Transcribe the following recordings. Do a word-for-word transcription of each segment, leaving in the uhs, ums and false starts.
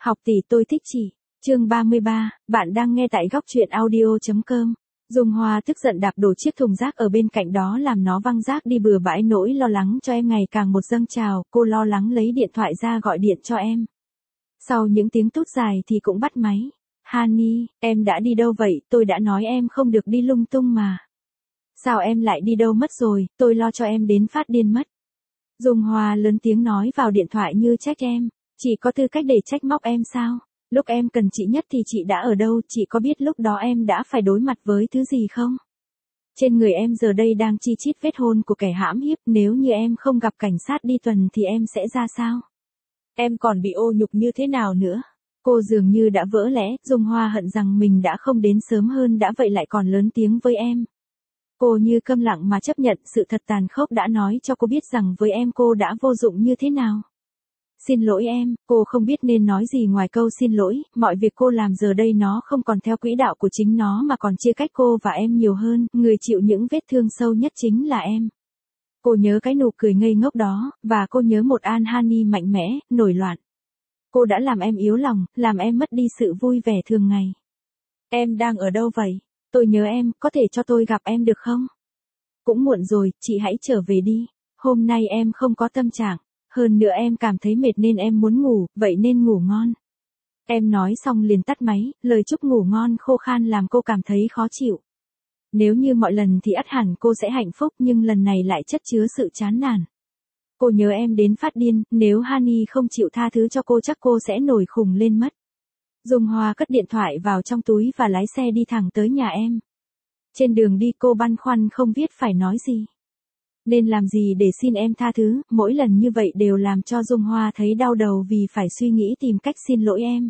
Học tỷ tôi thích chị. Chương ba mươi ba, bạn đang nghe tại góc truyện audio chấm com. Dung Hoa tức giận đạp đổ chiếc thùng rác ở bên cạnh đó làm nó văng rác đi bừa bãi, nỗi lo lắng cho em ngày càng một dâng trào, cô lo lắng lấy điện thoại ra gọi điện cho em. Sau những tiếng tút dài thì cũng bắt máy. Honey, em đã đi đâu vậy, tôi đã nói em không được đi lung tung mà. Sao em lại đi đâu mất rồi, tôi lo cho em đến phát điên mất. Dung Hoa lớn tiếng nói vào điện thoại như trách em. Chị có tư cách để trách móc em sao? Lúc em cần chị nhất thì chị đã ở đâu, chị có biết lúc đó em đã phải đối mặt với thứ gì không? Trên người em giờ đây đang chi chít vết hôn của kẻ hãm hiếp, nếu như em không gặp cảnh sát đi tuần thì em sẽ ra sao? Em còn bị ô nhục như thế nào nữa? Cô dường như đã vỡ lẽ, Dung Hoa hận rằng mình đã không đến sớm hơn đã vậy lại còn lớn tiếng với em. Cô như câm lặng mà chấp nhận sự thật tàn khốc đã nói cho cô biết rằng với em cô đã vô dụng như thế nào. Xin lỗi em, cô không biết nên nói gì ngoài câu xin lỗi, mọi việc cô làm giờ đây nó không còn theo quỹ đạo của chính nó mà còn chia cách cô và em nhiều hơn, người chịu những vết thương sâu nhất chính là em. Cô nhớ cái nụ cười ngây ngốc đó, và cô nhớ một An Honey mạnh mẽ, nổi loạn. Cô đã làm em yếu lòng, làm em mất đi sự vui vẻ thường ngày. Em đang ở đâu vậy? Tôi nhớ em, có thể cho tôi gặp em được không? Cũng muộn rồi, chị hãy trở về đi. Hôm nay em không có tâm trạng. Hơn nữa em cảm thấy mệt nên em muốn ngủ, vậy nên ngủ ngon. Em nói xong liền tắt máy, lời chúc ngủ ngon khô khan làm cô cảm thấy khó chịu. Nếu như mọi lần thì ắt hẳn cô sẽ hạnh phúc nhưng lần này lại chất chứa sự chán nản. Cô nhớ em đến phát điên, nếu Honey không chịu tha thứ cho cô chắc cô sẽ nổi khùng lên mất. Dung Hoa cất điện thoại vào trong túi và lái xe đi thẳng tới nhà em. Trên đường đi cô băn khoăn không biết phải nói gì. Nên làm gì để xin em tha thứ, mỗi lần như vậy đều làm cho Dung Hoa thấy đau đầu vì phải suy nghĩ tìm cách xin lỗi em.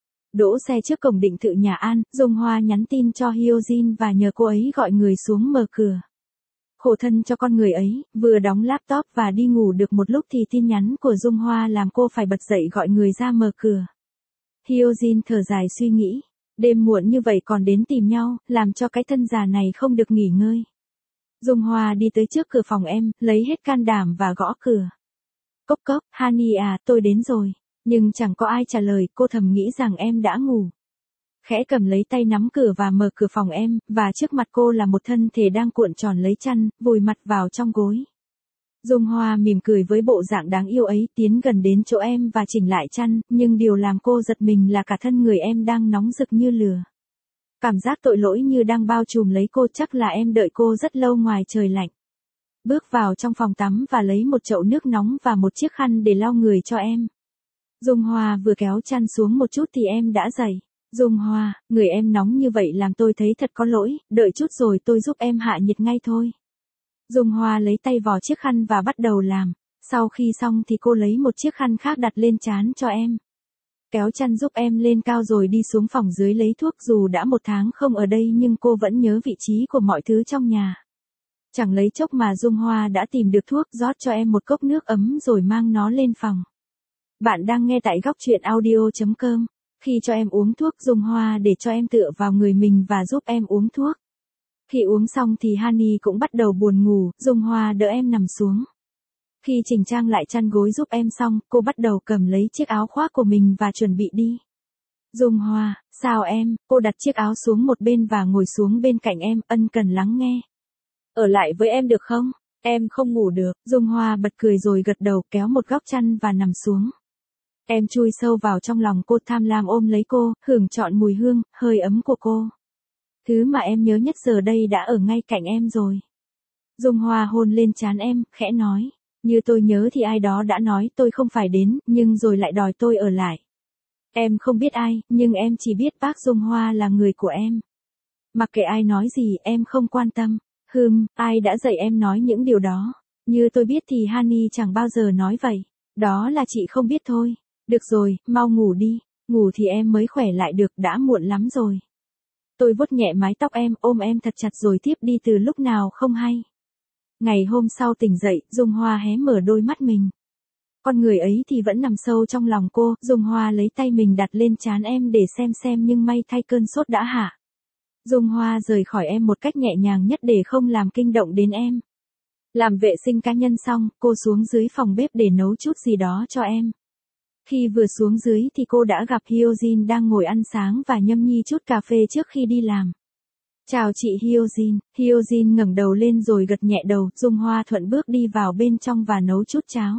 Đỗ xe trước cổng định thự nhà An, Dung Hoa nhắn tin cho Hyojin và nhờ cô ấy gọi người xuống mở cửa. Khổ thân cho con người ấy, vừa đóng laptop và đi ngủ được một lúc thì tin nhắn của Dung Hoa làm cô phải bật dậy gọi người ra mở cửa. Hyojin thở dài suy nghĩ, đêm muộn như vậy còn đến tìm nhau, làm cho cái thân già này không được nghỉ ngơi. Dung Hoa đi tới trước cửa phòng em, lấy hết can đảm và gõ cửa. Cốc cốc, Honey à, tôi đến rồi. Nhưng chẳng có ai trả lời, cô thầm nghĩ rằng em đã ngủ. Khẽ cầm lấy tay nắm cửa và mở cửa phòng em, và trước mặt cô là một thân thể đang cuộn tròn lấy chăn, vùi mặt vào trong gối. Dung Hoa mỉm cười với bộ dạng đáng yêu ấy, tiến gần đến chỗ em và chỉnh lại chăn, nhưng điều làm cô giật mình là cả thân người em đang nóng rực như lửa. Cảm giác tội lỗi như đang bao trùm lấy cô, chắc là em đợi cô rất lâu ngoài trời lạnh. Bước vào trong phòng tắm và lấy một chậu nước nóng và một chiếc khăn để lau người cho em. Dung Hoa vừa kéo chăn xuống một chút thì em đã dậy. Dung Hoa, người em nóng như vậy làm tôi thấy thật có lỗi, đợi chút rồi tôi giúp em hạ nhiệt ngay thôi. Dung Hoa lấy tay vò chiếc khăn và bắt đầu làm. Sau khi xong thì cô lấy một chiếc khăn khác đặt lên trán cho em. Kéo chăn giúp em lên cao rồi đi xuống phòng dưới lấy thuốc, dù đã một tháng không ở đây nhưng cô vẫn nhớ vị trí của mọi thứ trong nhà. Chẳng lấy chốc mà Dung Hoa đã tìm được thuốc, rót cho em một cốc nước ấm rồi mang nó lên phòng. Bạn đang nghe tại góc truyện audio chấm com. Khi cho em uống thuốc, Dung Hoa để cho em tựa vào người mình và giúp em uống thuốc. Khi uống xong thì Honey cũng bắt đầu buồn ngủ, Dung Hoa đỡ em nằm xuống. Khi chỉnh trang lại chăn gối giúp em xong, cô bắt đầu cầm lấy chiếc áo khoác của mình và chuẩn bị đi. Dung Hoa, sao em? Cô đặt chiếc áo xuống một bên và ngồi xuống bên cạnh em, ân cần lắng nghe. Ở lại với em được không? Em không ngủ được. Dung Hoa bật cười rồi gật đầu, kéo một góc chăn và nằm xuống. Em chui sâu vào trong lòng cô, tham lam ôm lấy cô, hưởng trọn mùi hương, hơi ấm của cô. Thứ mà em nhớ nhất giờ đây đã ở ngay cạnh em rồi. Dung Hoa hôn lên trán em, khẽ nói. Như tôi nhớ thì ai đó đã nói tôi không phải đến, nhưng rồi lại đòi tôi ở lại. Em không biết ai, nhưng em chỉ biết bác Dung Hoa là người của em. Mặc kệ ai nói gì, em không quan tâm. Hừm, ai đã dạy em nói những điều đó? Như tôi biết thì Honey chẳng bao giờ nói vậy. Đó là chị không biết thôi. Được rồi, mau ngủ đi. Ngủ thì em mới khỏe lại được, đã muộn lắm rồi. Tôi vuốt nhẹ mái tóc em, ôm em thật chặt rồi tiếp đi từ lúc nào không hay. Ngày hôm sau tỉnh dậy, Dung Hoa hé mở đôi mắt mình. Con người ấy thì vẫn nằm sâu trong lòng cô, Dung Hoa lấy tay mình đặt lên trán em để xem xem nhưng may thay cơn sốt đã hạ. Dung Hoa rời khỏi em một cách nhẹ nhàng nhất để không làm kinh động đến em. Làm vệ sinh cá nhân xong, cô xuống dưới phòng bếp để nấu chút gì đó cho em. Khi vừa xuống dưới thì cô đã gặp Hyojin đang ngồi ăn sáng và nhâm nhi chút cà phê trước khi đi làm. Chào chị Hyojin. Hyojin ngẩng đầu lên rồi gật nhẹ đầu. Dung Hoa thuận bước đi vào bên trong và nấu chút cháo.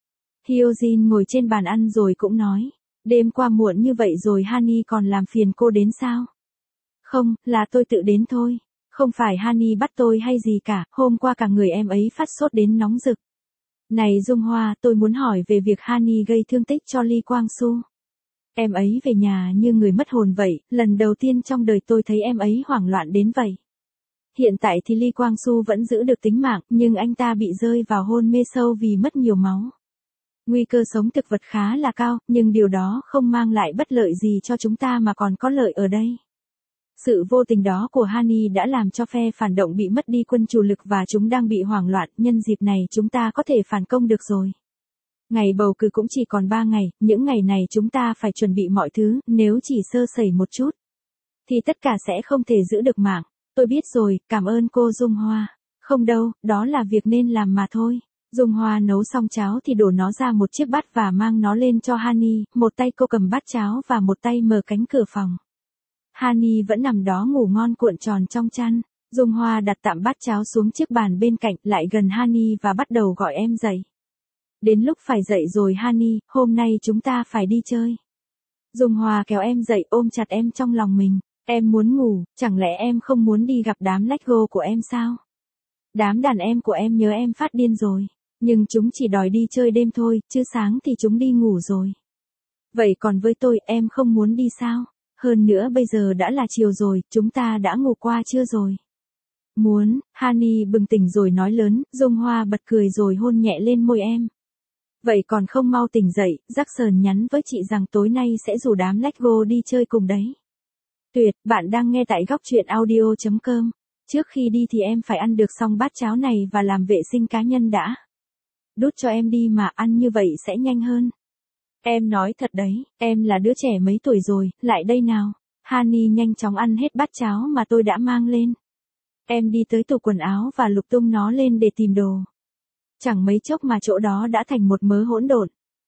Hyojin ngồi trên bàn ăn rồi cũng nói. Đêm qua muộn như vậy rồi Hani còn làm phiền cô đến sao? Không, là tôi tự đến thôi. Không phải Hani bắt tôi hay gì cả, hôm qua cả người em ấy phát sốt đến nóng rực. Này Dung Hoa, tôi muốn hỏi về việc Hani gây thương tích cho Lee Kwang Soo. Em ấy về nhà như người mất hồn vậy, lần đầu tiên trong đời tôi thấy em ấy hoảng loạn đến vậy. Hiện tại thì Lee Kwang Soo vẫn giữ được tính mạng, nhưng anh ta bị rơi vào hôn mê sâu vì mất nhiều máu. Nguy cơ sống thực vật khá là cao, nhưng điều đó không mang lại bất lợi gì cho chúng ta mà còn có lợi ở đây. Sự vô tình đó của Hani đã làm cho phe phản động bị mất đi quân chủ lực và chúng đang bị hoảng loạn, nhân dịp này chúng ta có thể phản công được rồi. Ngày bầu cử cũng chỉ còn ba ngày, những ngày này chúng ta phải chuẩn bị mọi thứ, nếu chỉ sơ sẩy một chút, thì tất cả sẽ không thể giữ được mạng. Tôi biết rồi, cảm ơn cô Dung Hoa. Không đâu, đó là việc nên làm mà thôi. Dung Hoa nấu xong cháo thì đổ nó ra một chiếc bát và mang nó lên cho Hani, một tay cô cầm bát cháo và một tay mở cánh cửa phòng. Hani vẫn nằm đó ngủ ngon cuộn tròn trong chăn. Dung Hoa đặt tạm bát cháo xuống chiếc bàn bên cạnh, lại gần Hani và bắt đầu gọi em dậy. Đến lúc phải dậy rồi Hani, hôm nay chúng ta phải đi chơi. Dung Hoa kéo em dậy ôm chặt em trong lòng mình. Em muốn ngủ, chẳng lẽ em không muốn đi gặp đám Lego của em sao? Đám đàn em của em nhớ em phát điên rồi. Nhưng chúng chỉ đòi đi chơi đêm thôi, chứ sáng thì chúng đi ngủ rồi. Vậy còn với tôi, em không muốn đi sao? Hơn nữa bây giờ đã là chiều rồi, chúng ta đã ngủ qua chưa rồi? Muốn, Hani bừng tỉnh rồi nói lớn. Dung Hoa bật cười rồi hôn nhẹ lên môi em. Vậy còn không mau tỉnh dậy, Jackson nhắn với chị rằng tối nay sẽ rủ đám Lego đi chơi cùng đấy. Tuyệt, bạn đang nghe tại góc truyện audio chấm com. Trước khi đi thì em phải ăn được xong bát cháo này và làm vệ sinh cá nhân đã. Đút cho em đi mà, ăn như vậy sẽ nhanh hơn. Em nói thật đấy, em là đứa trẻ mấy tuổi rồi, lại đây nào. Hani nhanh chóng ăn hết bát cháo mà tôi đã mang lên. Em đi tới tủ quần áo và lục tung nó lên để tìm đồ. Chẳng mấy chốc mà chỗ đó đã thành một mớ hỗn độn.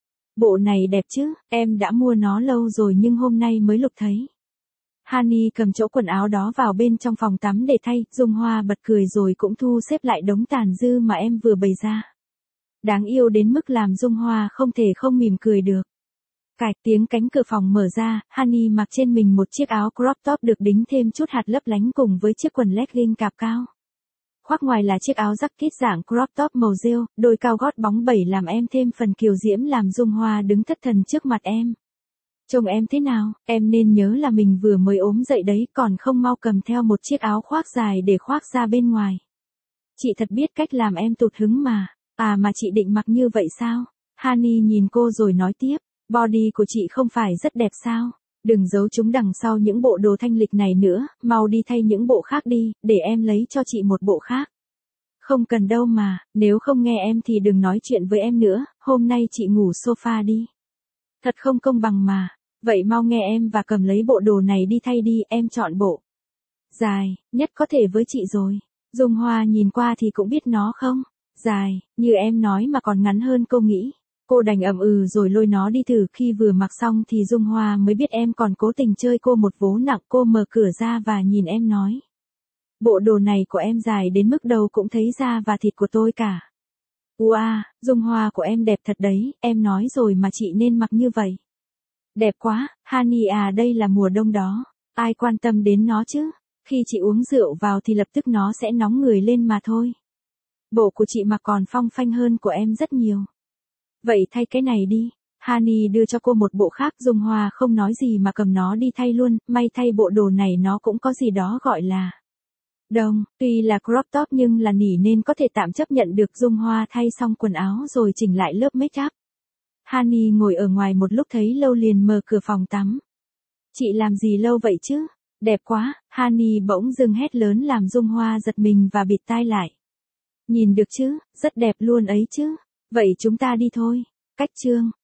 Bộ này đẹp chứ, em đã mua nó lâu rồi nhưng hôm nay mới lục thấy. Hani cầm chỗ quần áo đó vào bên trong phòng tắm để thay. Dung Hoa bật cười rồi cũng thu xếp lại đống tàn dư mà em vừa bày ra. Đáng yêu đến mức làm Dung Hoa không thể không mỉm cười được. Cạch tiếng cánh cửa phòng mở ra, Hani mặc trên mình một chiếc áo crop top được đính thêm chút hạt lấp lánh cùng với chiếc quần legging cạp cao. Khoác ngoài là chiếc áo jacket dạng crop top màu rêu, đôi cao gót bóng bẩy làm em thêm phần kiều diễm làm Dung Hoa đứng thất thần trước mặt em. Trông em thế nào, em nên nhớ là mình vừa mới ốm dậy đấy, còn không mau cầm theo một chiếc áo khoác dài để khoác ra bên ngoài. Chị thật biết cách làm em tụt hứng mà. À mà chị định mặc như vậy sao? Hani nhìn cô rồi nói tiếp, body của chị không phải rất đẹp sao? Đừng giấu chúng đằng sau những bộ đồ thanh lịch này nữa, mau đi thay những bộ khác đi, để em lấy cho chị một bộ khác. Không cần đâu mà, nếu không nghe em thì đừng nói chuyện với em nữa, hôm nay chị ngủ sofa đi. Thật không công bằng mà, vậy mau nghe em và cầm lấy bộ đồ này đi thay đi, em chọn bộ dài, nhất có thể với chị rồi. Dung Hoa nhìn qua thì cũng biết nó không? Dài, như em nói mà còn ngắn hơn cô nghĩ. Cô đành ậm ừ rồi lôi nó đi thử. Khi vừa mặc xong thì Dung Hoa mới biết em còn cố tình chơi cô một vố nặng. Cô mở cửa ra và nhìn em nói. Bộ đồ này của em dài đến mức đầu cũng thấy da và thịt của tôi cả. Ua, Dung Hoa của em đẹp thật đấy, em nói rồi mà chị nên mặc như vậy. Đẹp quá, Hani à, đây là mùa đông đó, ai quan tâm đến nó chứ, khi chị uống rượu vào thì lập tức nó sẽ nóng người lên mà thôi. Bộ của chị mặc còn phong phanh hơn của em rất nhiều. Vậy thay cái này đi. Hani đưa cho cô một bộ khác. Dung Hoa không nói gì mà cầm nó đi thay luôn. May thay bộ đồ này nó cũng có gì đó gọi là đồng. Tuy là crop top nhưng là nỉ nên có thể tạm chấp nhận được. Dung Hoa thay xong quần áo rồi chỉnh lại lớp make up. Hani ngồi ở ngoài một lúc thấy lâu liền mở cửa phòng tắm. Chị làm gì lâu vậy chứ? Đẹp quá. Hani bỗng dưng hét lớn làm Dung Hoa giật mình và bịt tai lại. Nhìn được chứ, rất đẹp luôn ấy chứ. Vậy chúng ta đi thôi. Cách chương.